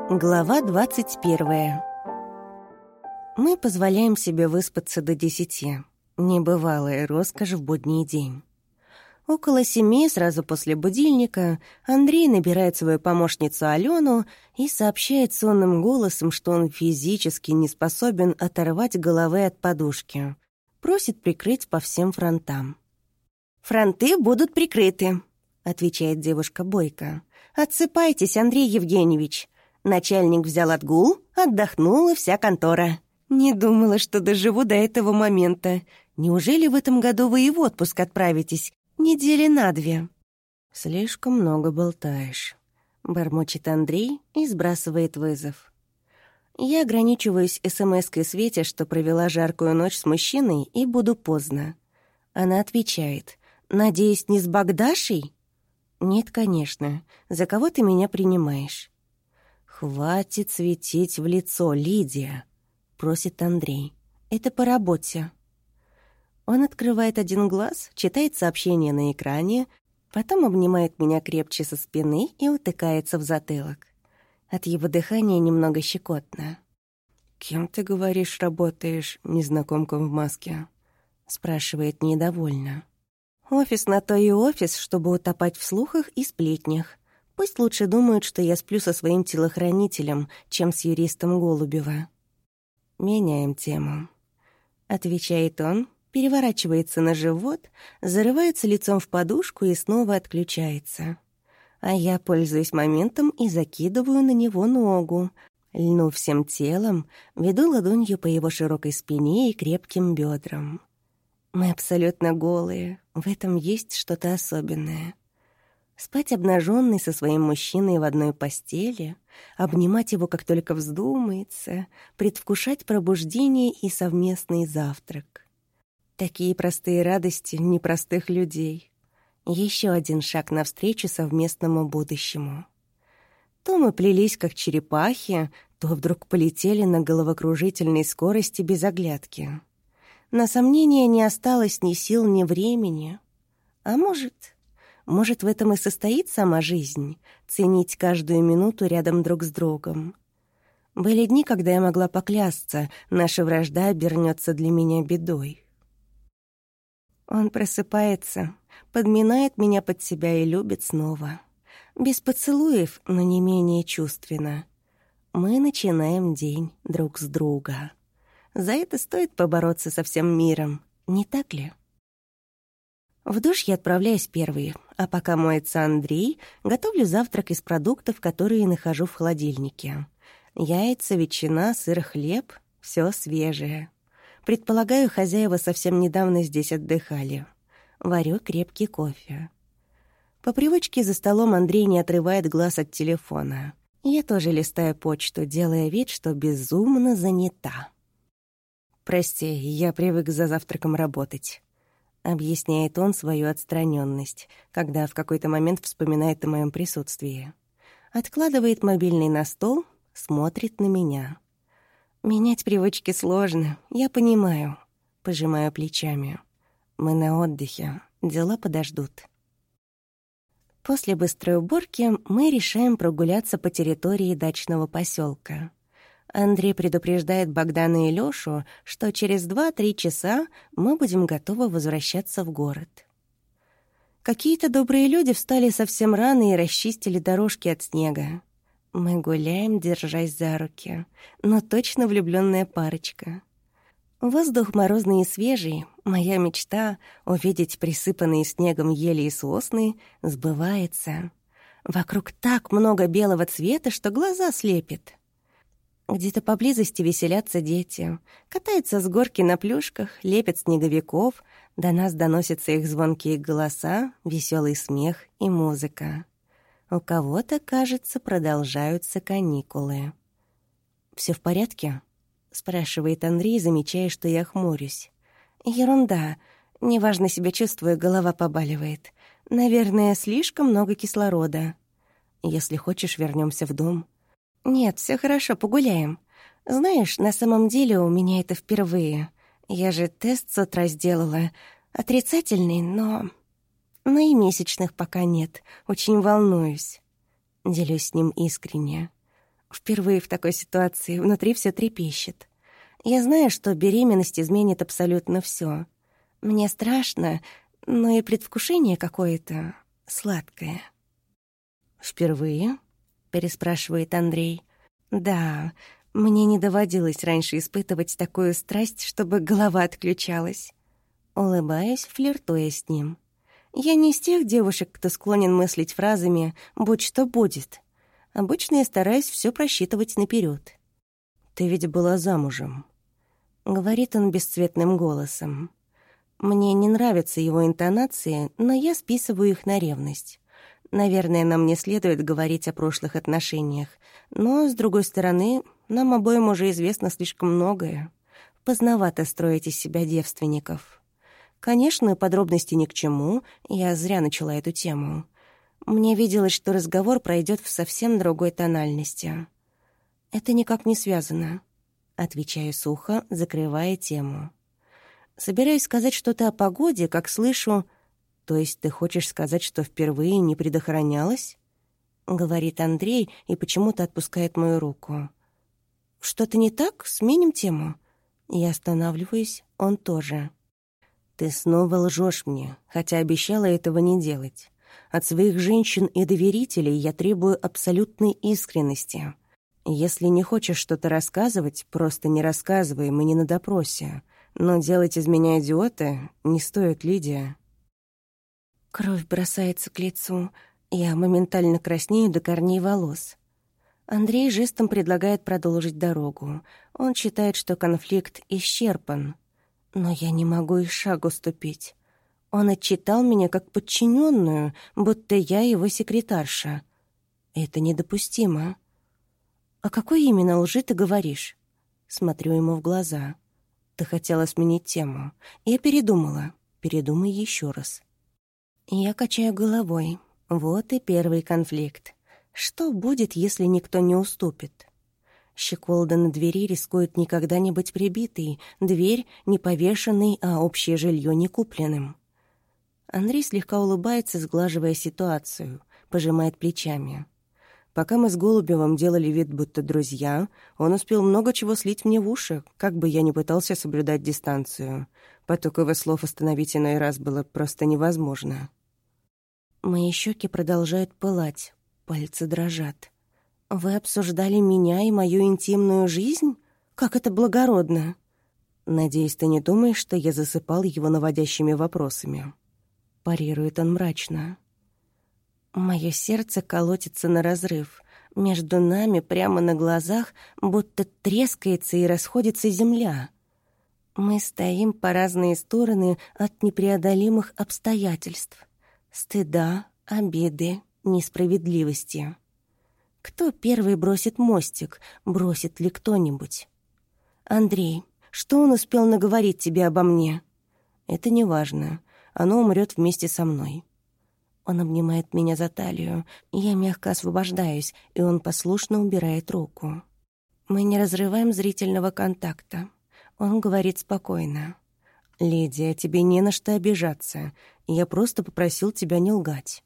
Глава 21. Мы позволяем себе выспаться до 10. Небывалая роскошь в будний день. Около 7, сразу после будильника, Андрей набирает свою помощницу Алену и сообщает сонным голосом, что он физически не способен оторвать головы от подушки. Просит прикрыть по всем фронтам. «Фронты будут прикрыты», — отвечает девушка бойко. «Отсыпайтесь, Андрей Евгеньевич. Начальник взял отгул, отдохнула вся контора. Не думала, что доживу до этого момента. Неужели в этом году вы и в отпуск отправитесь? Недели на 2. «Слишком много болтаешь», — бормочет Андрей и сбрасывает вызов. Я ограничиваюсь смс-кой Свете, что провела жаркую ночь с мужчиной и буду поздно. Она отвечает: «Надеюсь, не с Богдашей?» «Нет, конечно. За кого ты меня принимаешь?» «Хватит светить в лицо, Лидия», — просит Андрей. «Это по работе». Он открывает один глаз, читает сообщение на экране, потом обнимает меня крепче со спины и утыкается в затылок. От его дыхания немного щекотно. «Кем, ты говоришь, работаешь, незнакомка в маске?» — спрашивает недовольно. «Офис на то и офис, чтобы утопать в слухах и сплетнях. Пусть лучше думают, что я сплю со своим телохранителем, чем с юристом Голубева». «Меняем тему», — отвечает он, переворачивается на живот, зарывается лицом в подушку и снова отключается. А я пользуюсь моментом и закидываю на него ногу. Льну всем телом, веду ладонью по его широкой спине и крепким бедрам. Мы абсолютно голые, в этом есть что-то особенное. Спать обнаженной со своим мужчиной в одной постели, обнимать его, как только вздумается, предвкушать пробуждение и совместный завтрак. Такие простые радости непростых людей. Еще один шаг навстречу совместному будущему. То мы плелись, как черепахи, то вдруг полетели на головокружительной скорости без оглядки. На сомнения не осталось ни сил, ни времени. А может, в этом и состоит сама жизнь — ценить каждую минуту рядом друг с другом. Были дни, когда я могла поклясться, наша вражда обернется для меня бедой. Он просыпается, подминает меня под себя и любит снова. Без поцелуев, но не менее чувственно. Мы начинаем день друг с друга. За это стоит побороться со всем миром, не так ли? В душ я отправляюсь первой, а пока моется Андрей, готовлю завтрак из продуктов, которые нахожу в холодильнике. Яйца, ветчина, сыр, хлеб — все свежее. Предполагаю, хозяева совсем недавно здесь отдыхали. Варю крепкий кофе. По привычке за столом Андрей не отрывает глаз от телефона. Я тоже листаю почту, делая вид, что безумно занята. «Прости, я привык за завтраком работать», — объясняет он свою отстраненность, когда в какой-то момент вспоминает о моем присутствии. Откладывает мобильный на стол, смотрит на меня. «Менять привычки сложно, я понимаю», — пожимаю плечами. «Мы на отдыхе, дела подождут». После быстрой уборки мы решаем прогуляться по территории дачного поселка. Андрей предупреждает Богдана и Лёшу, что через 2-3 часа мы будем готовы возвращаться в город. Какие-то добрые люди встали совсем рано и расчистили дорожки от снега. Мы гуляем, держась за руки, но точно влюблённая парочка. Воздух морозный и свежий, моя мечта — увидеть присыпанные снегом ели и сосны — сбывается. Вокруг так много белого цвета, что глаза слепит. Где-то поблизости веселятся дети, катаются с горки на плюшках, лепят снеговиков, до нас доносятся их звонкие голоса, веселый смех и музыка. У кого-то, кажется, продолжаются каникулы. «Всё в порядке?» — спрашивает Андрей, замечая, что я хмурюсь. «Ерунда. Неважно себя чувствую, голова побаливает. Наверное, слишком много кислорода. Если хочешь, вернёмся в дом». «Нет, всё хорошо, погуляем. Знаешь, на самом деле у меня это впервые. Я же тест с утра сделала. Отрицательный, но и месячных пока нет. Очень волнуюсь». Делюсь с ним искренне. Впервые в такой ситуации внутри все трепещет. Я знаю, что беременность изменит абсолютно все. Мне страшно, но и предвкушение какое-то сладкое. «Впервые?» — переспрашивает Андрей. «Да, мне не доводилось раньше испытывать такую страсть, чтобы голова отключалась». Улыбаюсь, флиртуя с ним. Я не из тех девушек, кто склонен мыслить фразами «будь что будет». Обычно я стараюсь все просчитывать наперед. «Ты ведь была замужем», — говорит он бесцветным голосом. Мне не нравятся его интонации, но я списываю их на ревность. Наверное, нам не следует говорить о прошлых отношениях, но, с другой стороны, нам обоим уже известно слишком многое. Поздновато строить из себя девственников. Конечно, подробности ни к чему, я зря начала эту тему. Мне виделось, что разговор пройдет в совсем другой тональности. «Это никак не связано», — отвечаю сухо, закрывая тему. Собираюсь сказать что-то о погоде, как слышу: «То есть ты хочешь сказать, что впервые не предохранялась?» — говорит Андрей и почему-то отпускает мою руку. «Что-то не так? Сменим тему?» Я останавливаюсь, он тоже. «Ты снова лжешь мне, хотя обещала этого не делать. От своих женщин и доверителей я требую абсолютной искренности. Если не хочешь что-то рассказывать, просто не рассказывай, мы не на допросе. Но делать из меня идиота не стоит, Лидия». Кровь бросается к лицу. Я моментально краснею до корней волос. Андрей жестом предлагает продолжить дорогу. Он считает, что конфликт исчерпан. Но я не могу и шагу ступить. Он отчитал меня как подчиненную, будто я его секретарша. Это недопустимо. «О какой именно лжи ты говоришь?» Смотрю ему в глаза. «Ты хотела сменить тему. Я передумала. Передумай еще раз». Я качаю головой. Вот и первый конфликт. Что будет, если никто не уступит? Щеколда на двери рискует никогда не быть прибитой, дверь не повешенной, а общее жилье не купленным. Андрей слегка улыбается, сглаживая ситуацию, пожимает плечами. Пока мы с Голубевым делали вид, будто друзья, он успел много чего слить мне в уши, как бы я ни пытался соблюдать дистанцию. Поток его слов остановить иной раз было просто невозможно. Мои щеки продолжают пылать, пальцы дрожат. «Вы обсуждали меня и мою интимную жизнь? Как это благородно!» «Надеюсь, ты не думаешь, что я засыпал его наводящими вопросами?» Парирует он мрачно. Мое сердце колотится наразрыв. Между нами прямо на глазах будто трескается и расходится земля. Мы стоим по разные стороны от непреодолимых обстоятельств. Стыда, обиды, несправедливости. Кто первый бросит мостик? Бросит ли кто-нибудь? «Андрей, что он успел наговорить тебе обо мне?» «Это не важно. Оно умрет вместе со мной». Он обнимает меня за талию. Я мягко освобождаюсь, и он послушно убирает руку. Мы не разрываем зрительного контакта. Он говорит спокойно. «Лидия, тебе не на что обижаться. Я просто попросил тебя не лгать».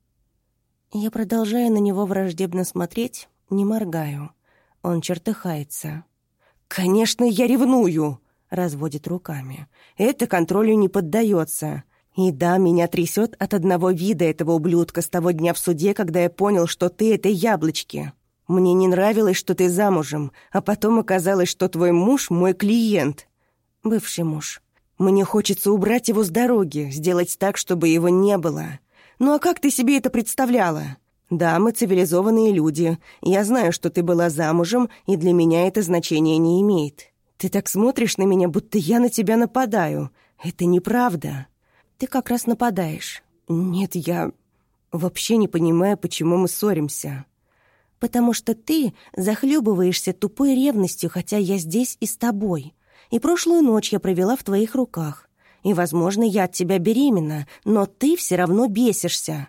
Я продолжаю на него враждебно смотреть, не моргаю. Он чертыхается. «Конечно, я ревную!» — разводит руками. «Это контролю не поддается. И да, меня трясет от одного вида этого ублюдка с того дня в суде, когда я понял, что ты — это яблочки. Мне не нравилось, что ты замужем, а потом оказалось, что твой муж — мой клиент. Бывший муж. Мне хочется убрать его с дороги, сделать так, чтобы его не было. Ну а как ты себе это представляла? Да, мы цивилизованные люди. Я знаю, что ты была замужем, и для меня это значения не имеет. Ты так смотришь на меня, будто я на тебя нападаю. Это неправда. Ты как раз нападаешь. Нет, я вообще не понимаю, почему мы ссоримся. Потому что ты захлебываешься тупой ревностью, хотя я здесь и с тобой. И прошлую ночь я провела в твоих руках. И, возможно, я от тебя беременна, но ты все равно бесишься.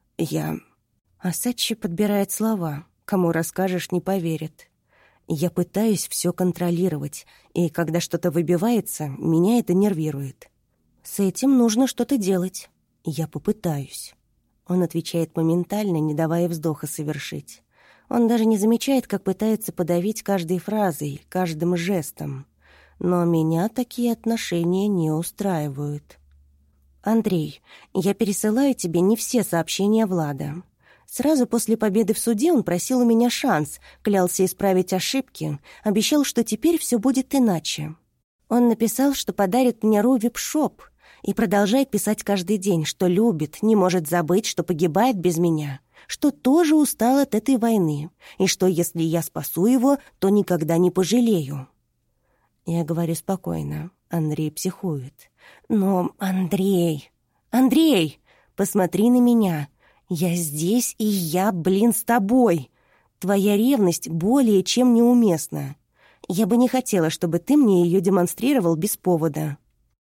Асачи подбирает слова. Кому расскажешь, не поверит. Я пытаюсь все контролировать, и когда что-то выбивается, меня это нервирует. С этим нужно что-то делать. Я попытаюсь. Он отвечает моментально, не давая вздоха совершить. Он даже не замечает, как пытается подавить каждой фразой, каждым жестом. Но меня такие отношения не устраивают. «Андрей, я пересылаю тебе не все сообщения Влада. Сразу после победы в суде он просил у меня шанс, клялся исправить ошибки, обещал, что теперь все будет иначе. Он написал, что подарит мне Рувип-шоп, и продолжает писать каждый день, что любит, не может забыть, что погибает без меня, что тоже устал от этой войны, и что если я спасу его, то никогда не пожалею». Я говорю спокойно. Андрей психует. «Но, Андрей, посмотри на меня. Я здесь, и я, с тобой. Твоя ревность более чем неуместна. Я бы не хотела, чтобы ты мне ее демонстрировал без повода».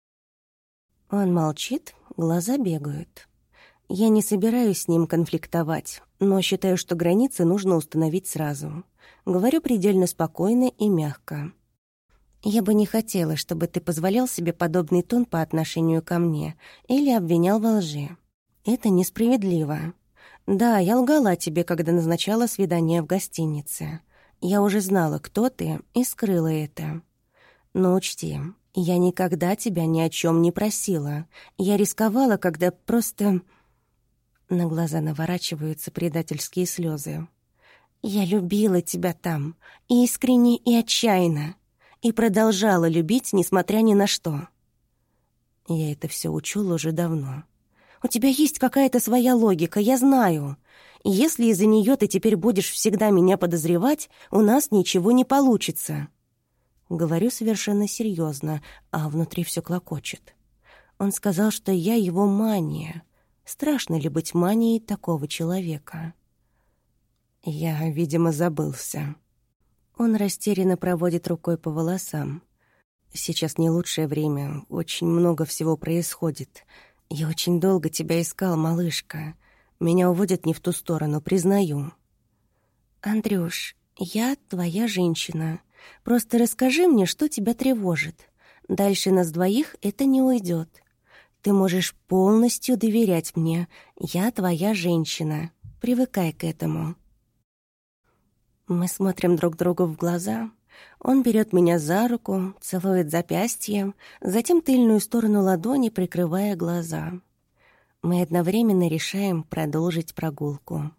Он молчит, глаза бегают. Я не собираюсь с ним конфликтовать, но считаю, что границы нужно установить сразу. Говорю предельно спокойно и мягко. «Я бы не хотела, чтобы ты позволял себе подобный тон по отношению ко мне или обвинял во лжи. Это несправедливо. Да, я лгала тебе, когда назначала свидание в гостинице. Я уже знала, кто ты, и скрыла это. Но учти, я никогда тебя ни о чем не просила. Я рисковала, когда просто...» На глаза наворачиваются предательские слезы. «Я любила тебя там, искренне и отчаянно, и продолжала любить, несмотря ни на что. Я это все учула уже давно. У тебя есть какая-то своя логика, я знаю. И если из-за нее ты теперь будешь всегда меня подозревать, у нас ничего не получится». Говорю совершенно серьезно, а внутри все клокочет. Он сказал, что я его мания. Страшно ли быть манией такого человека? Я, видимо, забылся. Он растерянно проводит рукой по волосам. Сейчас не лучшее время, очень много всего происходит. Я очень долго тебя искал, малышка. Меня уводят не в ту сторону, признаю. «Андрюш, я твоя женщина. Просто расскажи мне, что тебя тревожит. Дальше нас двоих это не уйдет. Ты можешь полностью доверять мне. Я твоя женщина. Привыкай к этому». Мы смотрим друг другу в глаза. Он берет меня за руку, целует запястье, затем тыльную сторону ладони, прикрывая глаза. Мы одновременно решаем продолжить прогулку.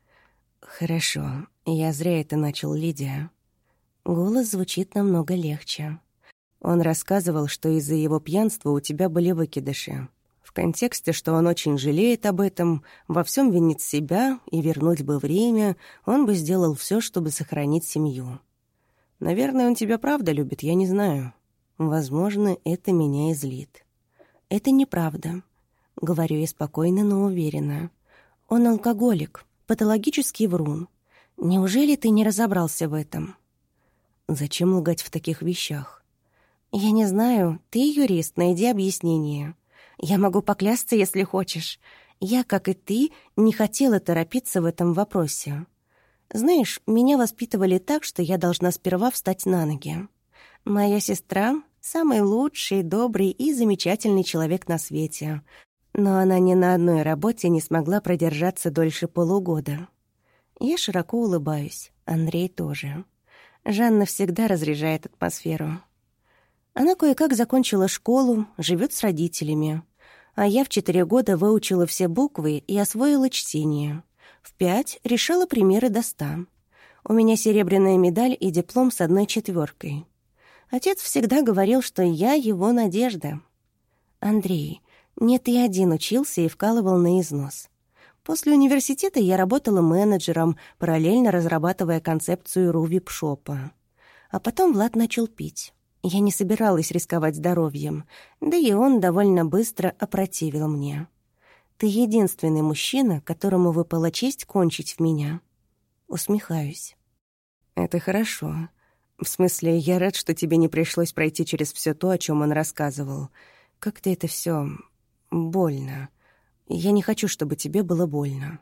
«Хорошо, я зря это начал, Лидия». Голос звучит намного легче. Он рассказывал, что из-за его пьянства у тебя были выкидыши. В контексте, что он очень жалеет об этом, во всем винит себя, и вернуть бы время, он бы сделал все, чтобы сохранить семью. Наверное, он тебя правда любит, я не знаю. Возможно, это меня и злит. «Это неправда», — говорю я спокойно, но уверенно. «Он алкоголик, патологический врун. Неужели ты не разобрался в этом?» «Зачем лгать в таких вещах?» «Я не знаю. Ты юрист, найди объяснение. Я могу поклясться, если хочешь. Я, как и ты, не хотела торопиться в этом вопросе. Знаешь, меня воспитывали так, что я должна сперва встать на ноги. Моя сестра — самый лучший, добрый и замечательный человек на свете. Но она ни на одной работе не смогла продержаться дольше полугода. Я широко улыбаюсь, Андрей тоже. Жанна всегда разряжает атмосферу. Она кое-как закончила школу, живет с родителями. А я в 4 года выучила все буквы и освоила чтение. В 5 решала примеры до 100. У меня серебряная медаль и диплом с 1 4. Отец всегда говорил, что я его надежда. Андрей, нет, и один учился и вкалывал на износ. После университета я работала менеджером, параллельно разрабатывая концепцию Рувип-шопа. А потом Влад начал пить. Я не собиралась рисковать здоровьем, да и он довольно быстро опротивил мне. «Ты единственный мужчина, которому выпала честь кончить в меня». Усмехаюсь. «Это хорошо. В смысле, я рад, что тебе не пришлось пройти через все то, о чем он рассказывал. Как-то это все больно. Я не хочу, чтобы тебе было больно».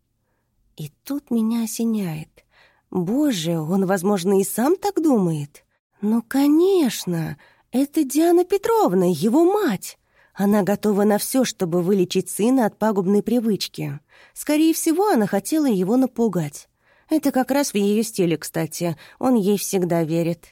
И тут меня осеняет. Боже, он, возможно, и сам так думает. Ну, конечно, это Диана Петровна, его мать. Она готова на все, чтобы вылечить сына от пагубной привычки. Скорее всего, она хотела его напугать. Это как раз в ее стиле, кстати. Он ей всегда верит.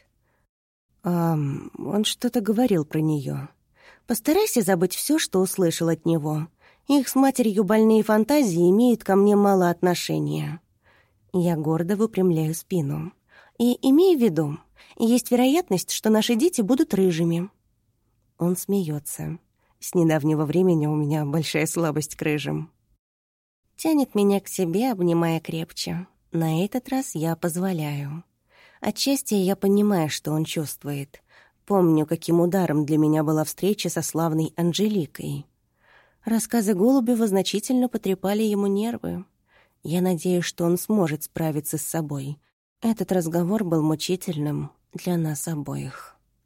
Он что-то говорил про нее. Постарайся забыть все, что услышал от него. Их с матерью больные фантазии имеют ко мне мало отношения. Я гордо выпрямляю спину. И имей в виду, есть вероятность, что наши дети будут рыжими. Он смеется. С недавнего времени у меня большая слабость к рыжим. Тянет меня к себе, обнимая крепче. На этот раз я позволяю. Отчасти я понимаю, что он чувствует. Помню, каким ударом для меня была встреча со славной Анжеликой. Рассказы Голубева значительно потрепали ему нервы. Я надеюсь, что он сможет справиться с собой. Этот разговор был мучительным для нас обоих.